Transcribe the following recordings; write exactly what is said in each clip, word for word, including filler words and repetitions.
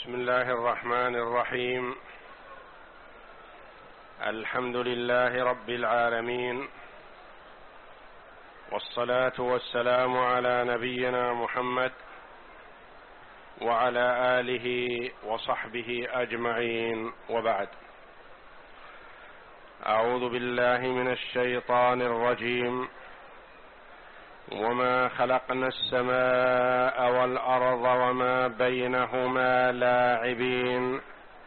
بسم الله الرحمن الرحيم. الحمد لله رب العالمين، والصلاة والسلام على نبينا محمد وعلى آله وصحبه أجمعين، وبعد. أعوذ بالله من الشيطان الرجيم. وما خلقنا السماء والأرض وما بينهما لاعبين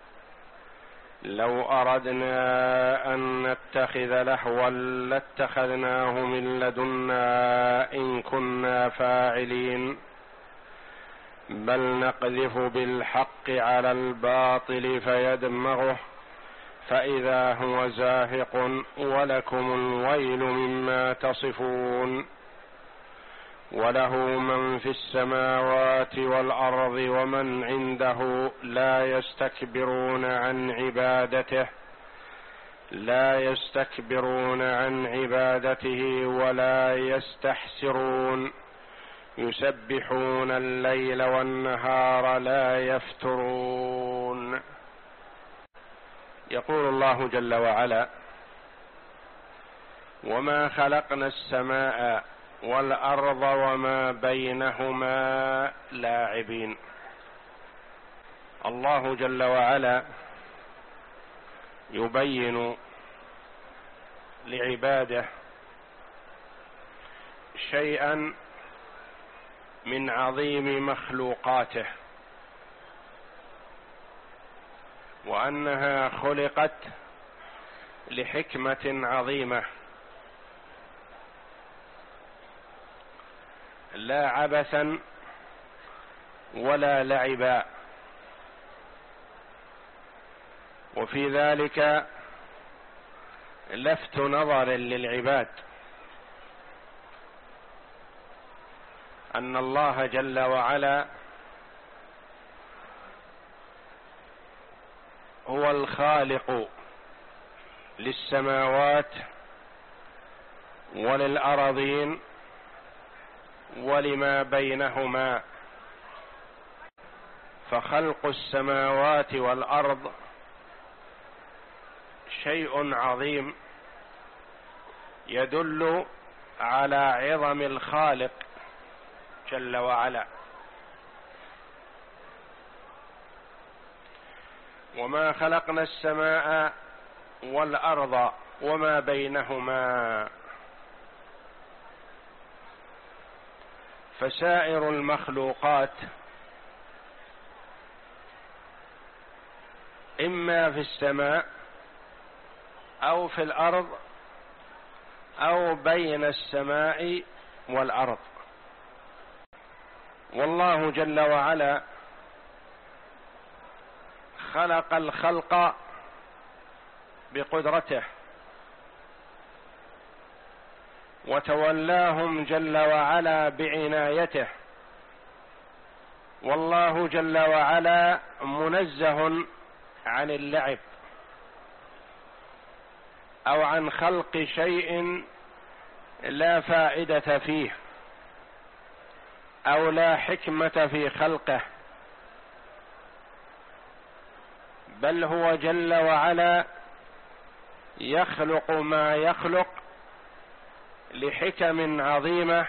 لو أردنا أن نتخذ لهوا لاتخذناه من لدنا إن كنا فاعلين بل نقذف بالحق على الباطل فيدمغه فإذا هو زاهق ولكم الويل مما تصفون. وله من في السماوات والأرض ومن عنده لا يستكبرون عن عبادته لا يستكبرون عن عبادته ولا يستحسرون يسبحون الليل والنهار لا يفترون. يقول الله جل وعلا: وما خلقنا السماء والأرض وما بينهما لاعبين. الله جل وعلا يبين لعباده شيئا من عظيم مخلوقاته، وأنها خلقت لحكمة عظيمة لا عبثا ولا لعبا. وفي ذلك لفت نظر للعباد أن الله جل وعلا هو الخالق للسماوات وللأراضين ولما بينهما. فخلق السماوات والأرض شيء عظيم يدل على عظم الخالق جل وعلا. وما خلقنا السماء والأرض وما بينهما. فسائر المخلوقات إما في السماء أو في الأرض أو بين السماء والأرض. والله جل وعلا خلق الخلق بقدرته وتولاهم جل وعلا بعنايته. والله جل وعلا منزه عن اللعب أو عن خلق شيء لا فائدة فيه أو لا حكمة في خلقه، بل هو جل وعلا يخلق ما يخلق لحكم عظيمة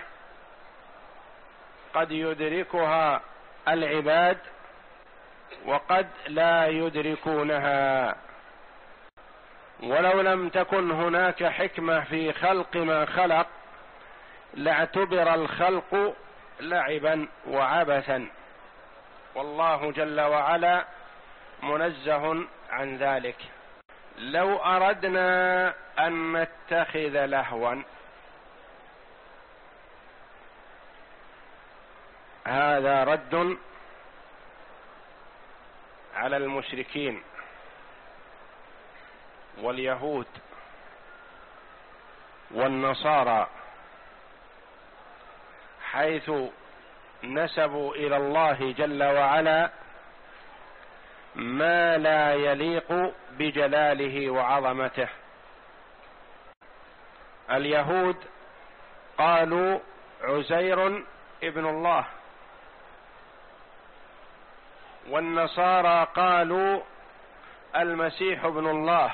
قد يدركها العباد وقد لا يدركونها. ولو لم تكن هناك حكمة في خلق ما خلق لاعتبر الخلق لعبا وعبثا، والله جل وعلا منزه عن ذلك. لو أردنا أن نتخذ لهوا، هذا رد على المشركين واليهود والنصارى، حيث نسبوا إلى الله جل وعلا ما لا يليق بجلاله وعظمته. اليهود قالوا عزير ابن الله، والنصارى قالوا المسيح ابن الله،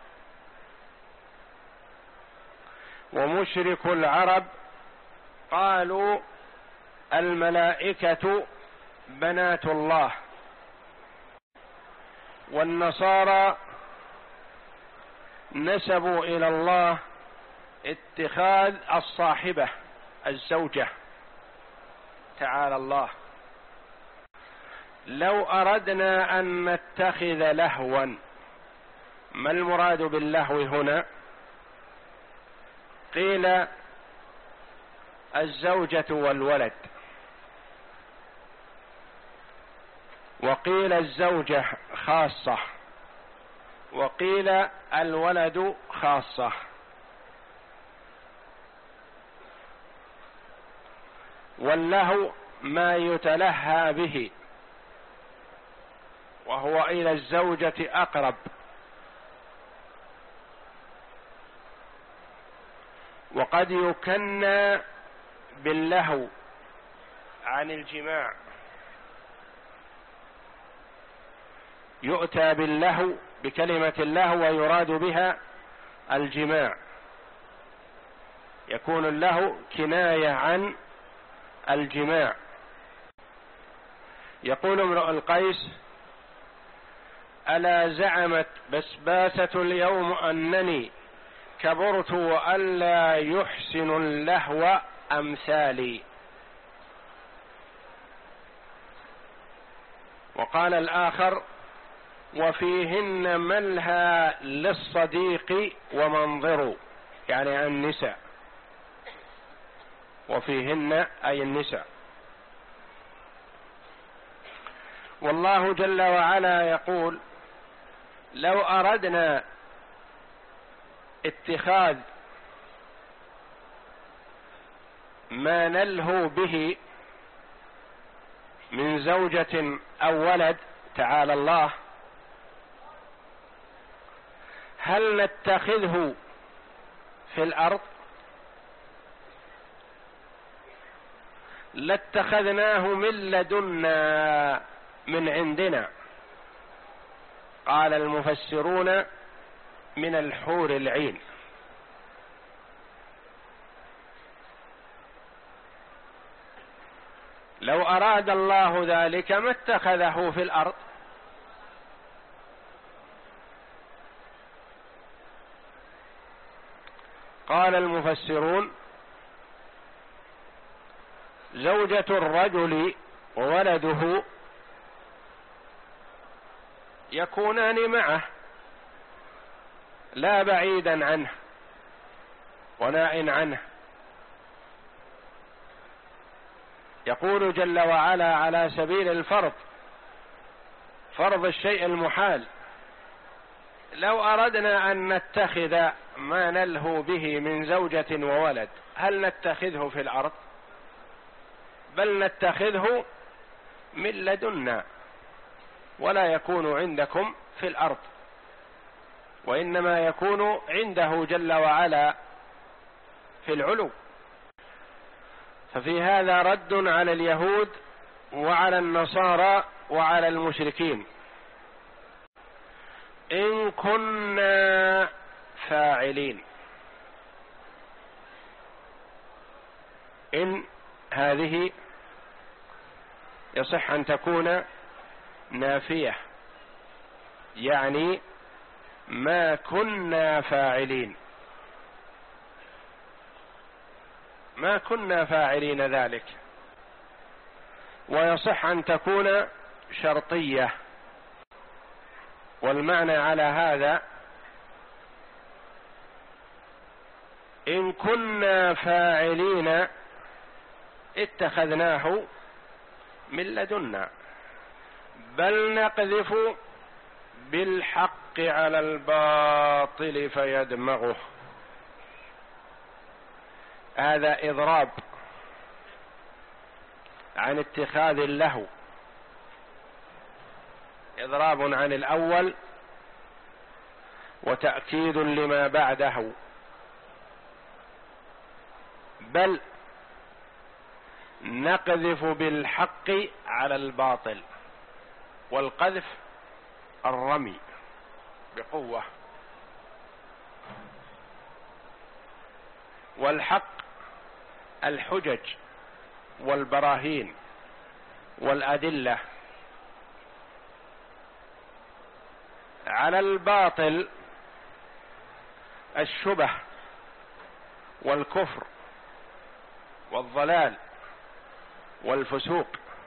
ومشرك العرب قالوا الملائكة بنات الله، والنصارى نسبوا إلى الله اتخاذ الصاحبة الزوجة تعالى الله. لو أردنا أن نتخذ لهوا، ما المراد باللهو هنا؟ قيل الزوجة والولد، وقيل الزوجة خاصة، وقيل الولد خاصة. واللهو ما يتلهى به، وهو إلى الزوجة أقرب، وقد يكنى باللهو عن الجماع، يؤتى باللهو بكلمة اللهو ويراد بها الجماع، يكون اللهو كناية عن الجماع. يقول امرؤ القيس: ألا زعمت بسباسة اليوم أنني كبرت وألا يحسن اللهو أمثالي. وقال الآخر: وفيهن ملهى للصديق ومنظر، يعني النساء، وفيهن أي النساء. والله جل وعلا يقول: لو أردنا اتخاذ ما نلهو به من زوجة أو ولد تعالى الله، هل نتخذه في الأرض؟ لاتخذناه من لدنا من عندنا. قال المفسرون: من الحور العين. لو أراد الله ذلك ما اتخذه في الأرض. قال المفسرون: زوجة الرجل وولده يكونان معه لا بعيدا عنه وناء عنه. يقول جل وعلا على سبيل الفرض، فرض الشيء المحال: لو أردنا أن نتخذ ما نلهو به من زوجة وولد، هل نتخذه في الأرض؟ بل نتخذه من لدنا، ولا يكون عندكم في الأرض، وإنما يكون عنده جل وعلا في العلو. ففي هذا رد على اليهود وعلى النصارى وعلى المشركين. إن كنا فاعلين، إن هذه يصح أن تكون نافية، يعني ما كنا فاعلين، ما كنا فاعلين ذلك. ويصح أن تكون شرطية، والمعنى على هذا: إن كنا فاعلين اتخذناه من لدنا، بل نقذف بالحق على الباطل فيدمغه. هذا إضراب عن اتخاذ اللهو، إضراب عن الأول وتأكيد لما بعده. بل نقذف بالحق على الباطل، والقذف الرمي بقوة، والحق الحجج والبراهين والأدلة. على الباطل الشبه والكفر والضلال والفسوق.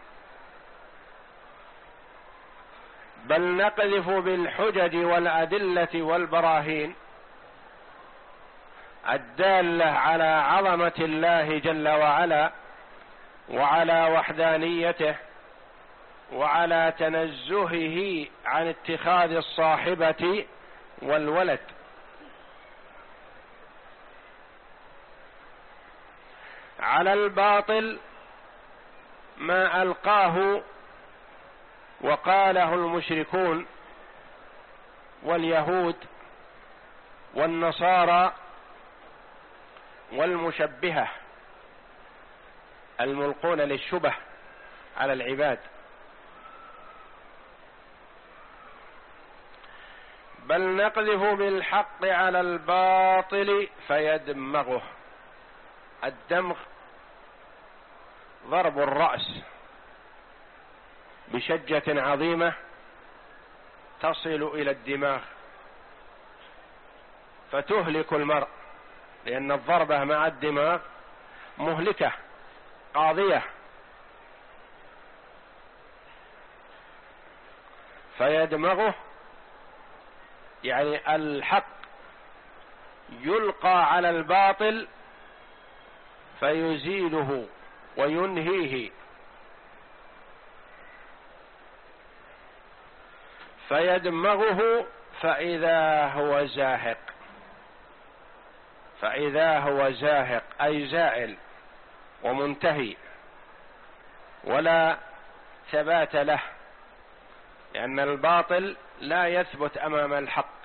بل نقذف بالحجج والأدلة والبراهين الدالة على عظمة الله جل وعلا وعلى وحدانيته وعلى تنزهه عن اتخاذ الصاحبة والولد. على الباطل ما ألقاه وقاله المشركون واليهود والنصارى والمشبهة الملقون للشبه على العباد. بل نقذف بالحق على الباطل فيدمغه. الدمغ ضرب الرأس بشجة عظيمة تصل إلى الدماغ فتهلك المرء، لأن الضربة مع الدماغ مهلكة قاضية. فيدمغه يعني الحق يلقى على الباطل فيزيله وينهيه. فيدمغه فإذا هو زاهق، فإذا هو زاهق أي زائل ومنتهي ولا ثبات له، لأن الباطل لا يثبت أمام الحق.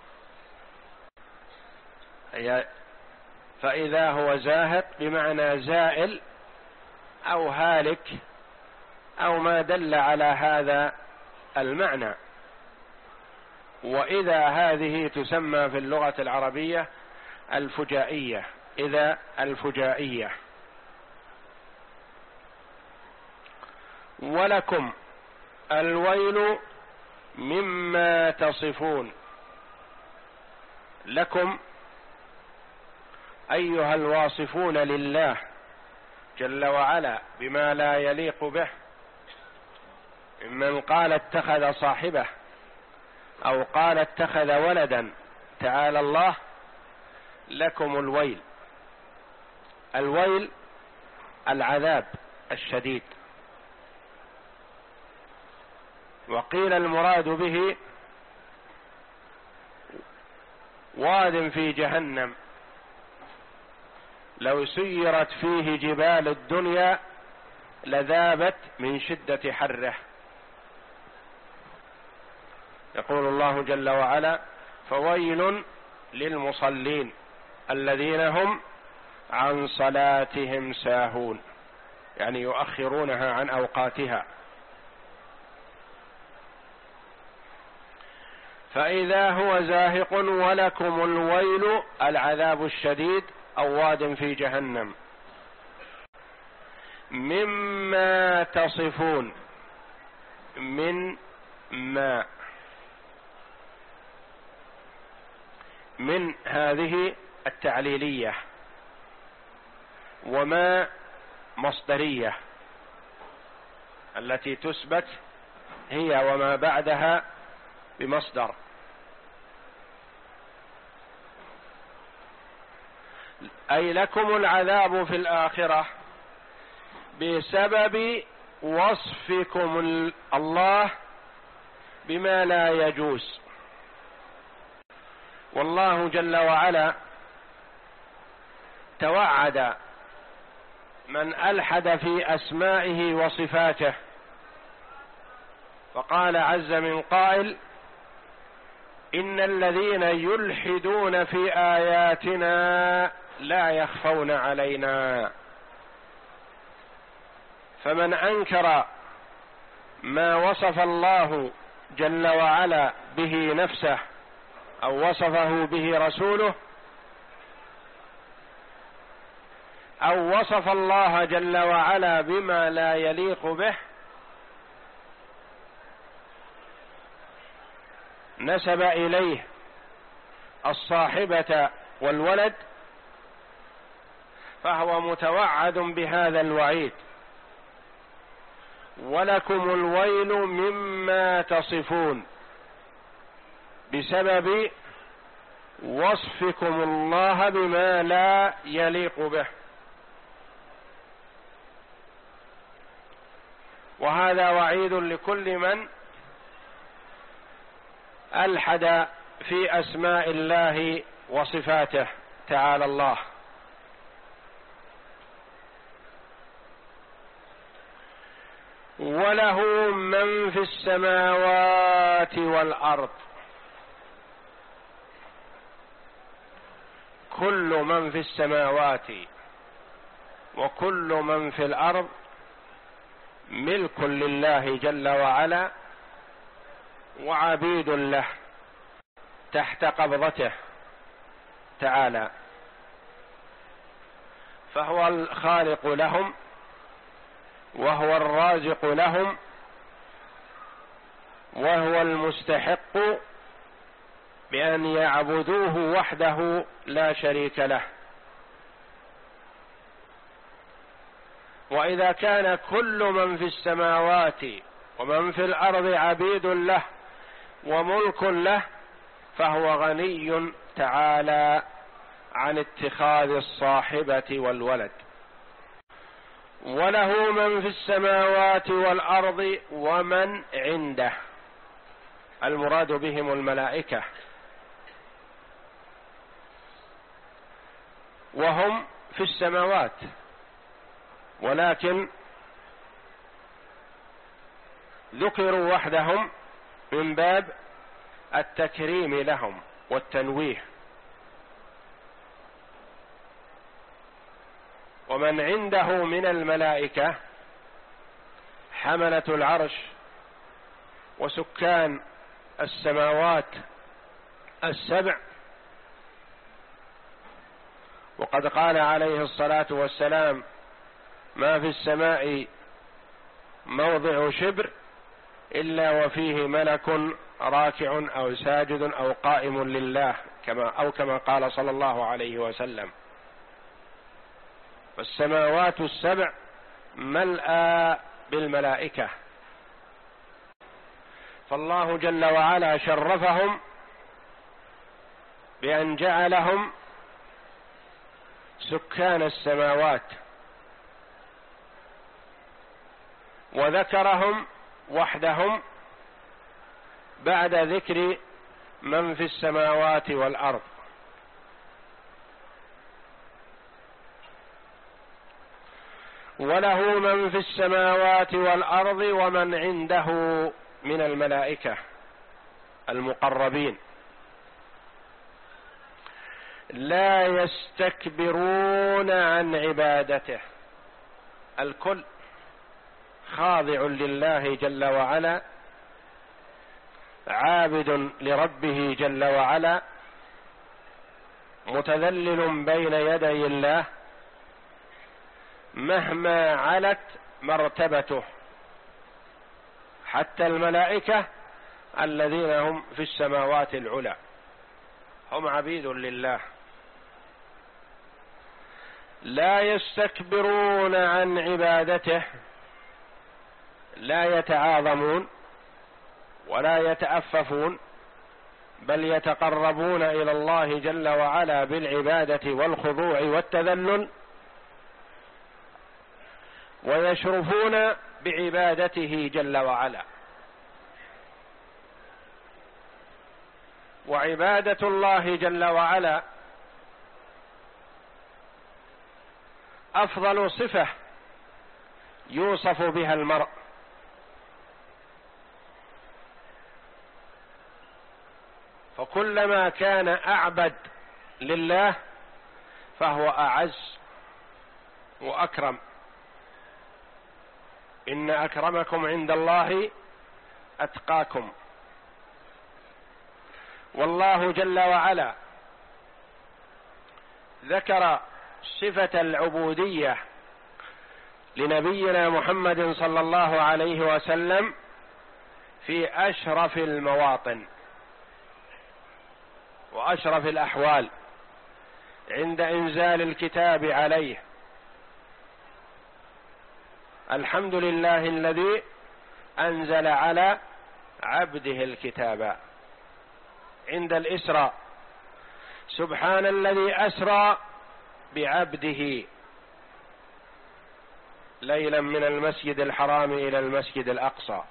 فإذا هو زاهق بمعنى زائل أو هالك أو ما دل على هذا المعنى. وإذا هذه تسمى في اللغة العربية الفجائية، إذا الفجائية. ولكم الويل مما تصفون. لكم أيها الواصفون لله جل وعلا بما لا يليق به، ممن قال اتخذ صاحبه أو قال اتخذ ولدا تعالى الله، لكم الويل. الويل العذاب الشديد. وقيل المراد به واد في جهنم لو سيرت فيه جبال الدنيا لذابت من شدة حره. يقول الله جل وعلا: فويل للمصلين الذين هم عن صلاتهم ساهون، يعني يؤخرونها عن أوقاتها. فإذا هو زاهق ولكم الويل العذاب الشديد أو واد في جهنم مما تصفون. من ما من هذه التعليلية، وما مصدرية التي تثبت هي وما بعدها بمصدر. أي لكم العذاب في الآخرة بسبب وصفكم الله بما لا يجوز. والله جل وعلا توعد من ألحد في أسمائه وصفاته، فقال عز من قائل: إن الذين يلحدون في آياتنا لا يخفون علينا. فمن أنكر ما وصف الله جل وعلا به نفسه أو وصفه به رسوله، أو وصف الله جل وعلا بما لا يليق به، نسب إليه الصاحبة والولد، فهو متوعد بهذا الوعيد: ولكم الويل مما تصفون، بسبب وصفكم الله بما لا يليق به. وهذا وعيد لكل من ألحد في أسماء الله وصفاته تعالى الله. وله من في السماوات والأرض، كل من في السماوات وكل من في الأرض ملك لله جل وعلا، وعبيد له تحت قبضته تعالى، فهو الخالق لهم وهو الرازق لهم وهو المستحق بأن يعبدوه وحده لا شريك له. وإذا كان كل من في السماوات ومن في الأرض عبيد له وملك له، فهو غني تعالى عن اتخاذ الصاحبة والولد. وله من في السماوات والأرض ومن عنده، المراد بهم الملائكة، وهم في السماوات، ولكن ذكروا وحدهم من باب التكريم لهم والتنويه. ومن عنده من الملائكة حملة العرش وسكان السماوات السبع، وقد قال عليه الصلاة والسلام: ما في السماء موضع شبر إلا وفيه ملك راكع أو ساجد أو قائم لله، كما أو كما قال صلى الله عليه وسلم. فالسماوات السبع ملأى بالملائكة، فالله جل وعلا شرفهم بأن جعلهم سكان السماوات، وذكرهم وحدهم بعد ذكر من في السماوات والأرض. وله من في السماوات والأرض ومن عنده من الملائكة المقربين لا يستكبرون عن عبادته، الكل خاضع لله جل وعلا، عابد لربه جل وعلا، متذلل بين يدي الله مهما علت مرتبته. حتى الملائكة الذين هم في السماوات العلى هم عبيد لله، لا يستكبرون عن عبادته، لا يتعاظمون ولا يتأففون، بل يتقربون إلى الله جل وعلا بالعبادة والخضوع والتذلل، ويشرفون بعبادته جل وعلا. وعبادة الله جل وعلا أفضل صفة يوصف بها المرء، فكلما كان أعبد لله فهو أعز وأكرم. إن أكرمكم عند الله أتقاكم. والله جل وعلا ذكر صفة العبودية لنبينا محمد صلى الله عليه وسلم في أشرف المواطن وأشرف الأحوال عند إنزال الكتاب عليه. الحمد لله الذي أنزل على عبده الكتاب. عند الإسراء سبحان الذي أسرى بعبده ليلا من المسجد الحرام إلى المسجد الأقصى.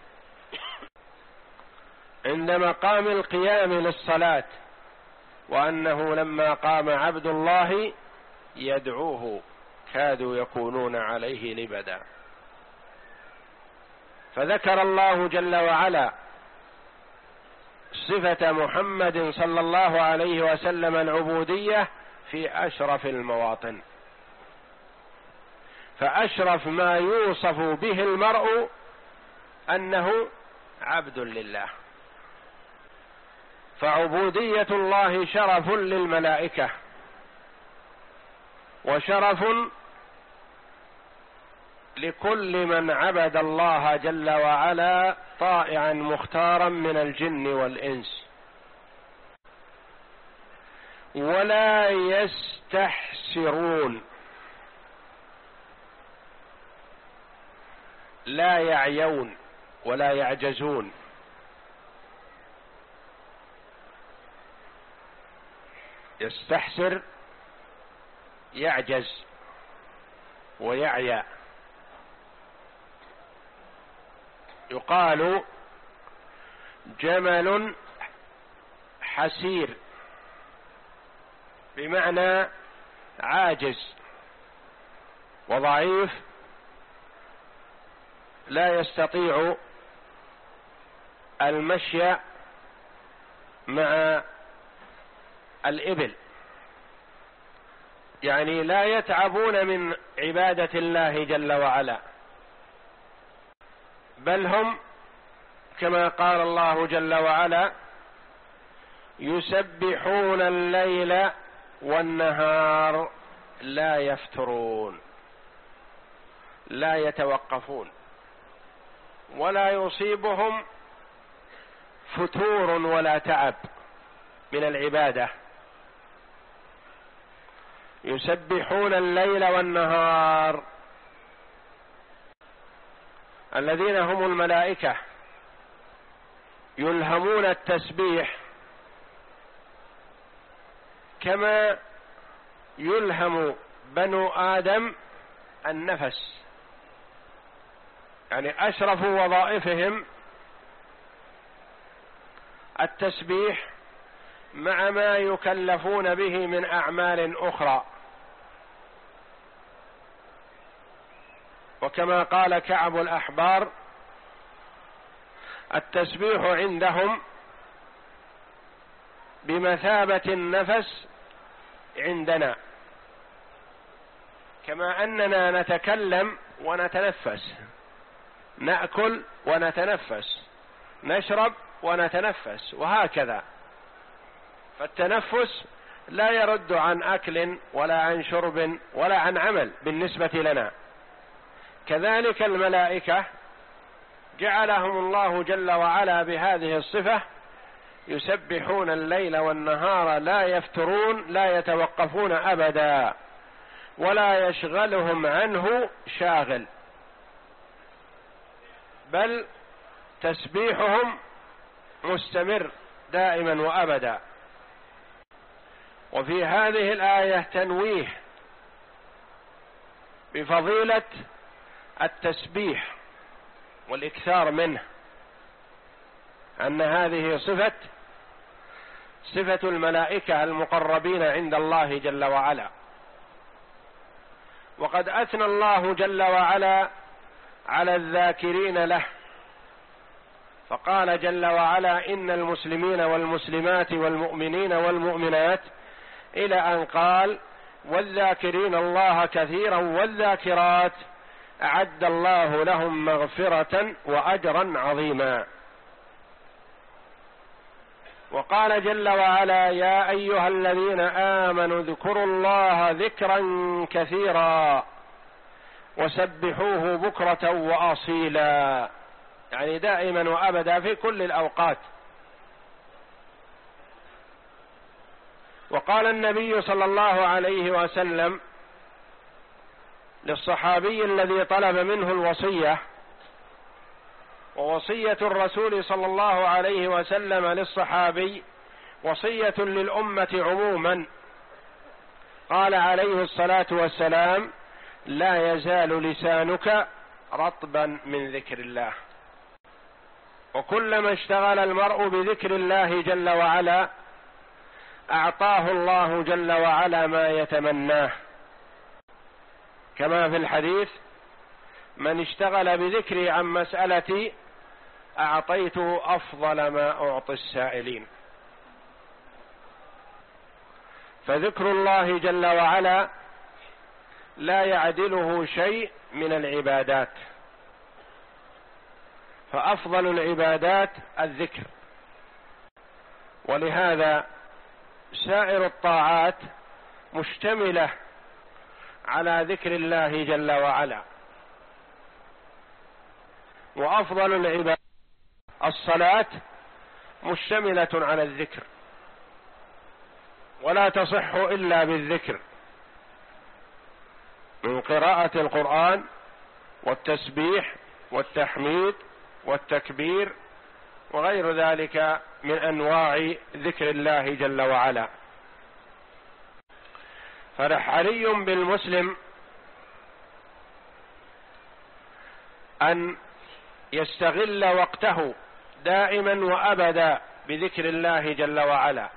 عند مقام القيام للصلاة وأنه لما قام عبد الله يدعوه كادوا يكونون عليه لبدا. فذكر الله جل وعلا صفة محمد صلى الله عليه وسلم العبودية في أشرف المواطن. فأشرف ما يوصف به المرء أنه عبد لله. فعبودية الله شرف للملائكة وشرف لكل من عبد الله جل وعلا طائعا مختارا من الجن والإنس. ولا يستحسرون، لا يعيون ولا يعجزون. يستحسر يعجز ويعيا. يقال جمل حسير بمعنى عاجز وضعيف لا يستطيع المشي مع الإبل، يعني لا يتعبون من عبادة الله جل وعلا، بل هم كما قال الله جل وعلا يسبحون الليل والنهار لا يفترون، لا يتوقفون ولا يصيبهم فتور ولا تعب من العبادة. يسبحون الليل والنهار. الذين هم الملائكة يلهمون التسبيح كما يلهم بنو آدم النفس، يعني أشرف وظائفهم التسبيح مع ما يكلفون به من أعمال أخرى. وكما قال كعب الأحبار التسبيح عندهم بمثابة النفس عندنا، كما أننا نتكلم ونتنفس، نأكل ونتنفس، نشرب ونتنفس، وهكذا. فالتنفس لا يرد عن أكل ولا عن شرب ولا عن عمل بالنسبة لنا. كذلك الملائكة جعلهم الله جل وعلا بهذه الصفة يسبحون الليل والنهار لا يفترون، لا يتوقفون أبدا ولا يشغلهم عنه شاغل، بل تسبيحهم مستمر دائما وأبدا. وفي هذه الآية تنويه بفضيلة التسبيح والإكثار منه، أن هذه صفة صفة الملائكة المقربين عند الله جل وعلا. وقد أثنى الله جل وعلا على الذاكرين له، فقال جل وعلا إن المسلمين والمسلمات والمؤمنين والمؤمنات، إلى أن قال والذاكرين الله كثيرا والذاكرات أعد الله لهم مغفرة وأجرا عظيما. وقال جل وعلا: يا أيها الذين آمنوا اذكروا الله ذكرا كثيرا وسبحوه بكرة وأصيلا، يعني دائما وأبدا في كل الأوقات. وقال النبي صلى الله عليه وسلم للصحابي الذي طلب منه الوصية، ووصية الرسول صلى الله عليه وسلم للصحابي وصية للأمة عموما، قال عليه الصلاة والسلام: لا يزال لسانك رطبا من ذكر الله. وكلما اشتغل المرء بذكر الله جل وعلا أعطاه الله جل وعلا ما يتمناه، كما في الحديث: من اشتغل بذكري عن مسألتي أعطيته أفضل ما أعطي السائلين. فذكر الله جل وعلا لا يعدله شيء من العبادات، فأفضل العبادات الذكر. ولهذا سائر الطاعات مشتملة على ذكر الله جل وعلا. وأفضل العبادات الصلاة مشتملة على الذكر، ولا تصح إلا بالذكر من قراءة القرآن والتسبيح والتحميد والتكبير وغير ذلك من أنواع ذكر الله جل وعلا. فحري بالمسلم أن يستغل وقته دائما وأبدا بذكر الله جل وعلا،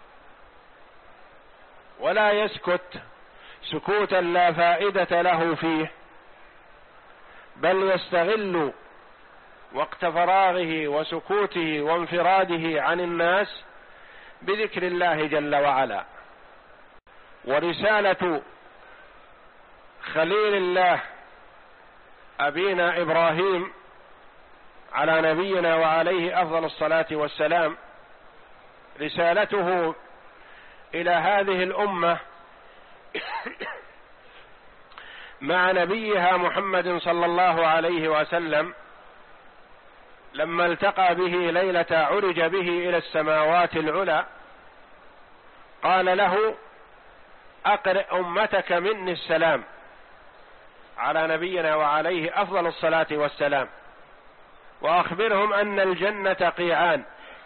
ولا يسكت سكوتا لا فائدة له فيه، بل يستغل وقت فراغه وسكوته وانفراده عن الناس بذكر الله جل وعلا. ورسالة خليل الله أبينا إبراهيم على نبينا وعليه أفضل الصلاة والسلام، رسالته إلى هذه الأمة مع نبيها محمد صلى الله عليه وسلم لما التقى به ليلة عرج به إلى السماوات العلى، قال له: أقرئ أمتك مني السلام، على نبينا وعليه أفضل الصلاة والسلام، وأخبرهم أن الجنة قيعان،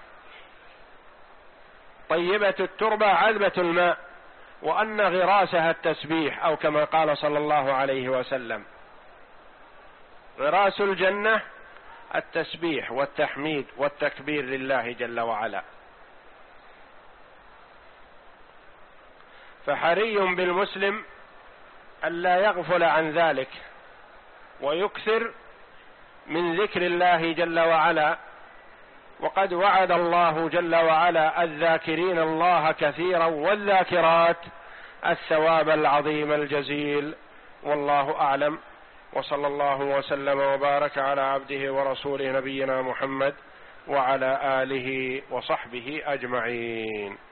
طيبة التربة عذبة الماء، وأن غراسها التسبيح، أو كما قال صلى الله عليه وسلم: غراس الجنة التسبيح والتحميد والتكبير لله جل وعلا. فحري بالمسلم ألا يغفل عن ذلك، ويكثر من ذكر الله جل وعلا. وقد وعد الله جل وعلا الذاكرين الله كثيرا والذاكرات الثواب العظيم الجزيل. والله أعلم، وصلى الله وسلم وبارك على عبده ورسوله نبينا محمد وعلى آله وصحبه أجمعين.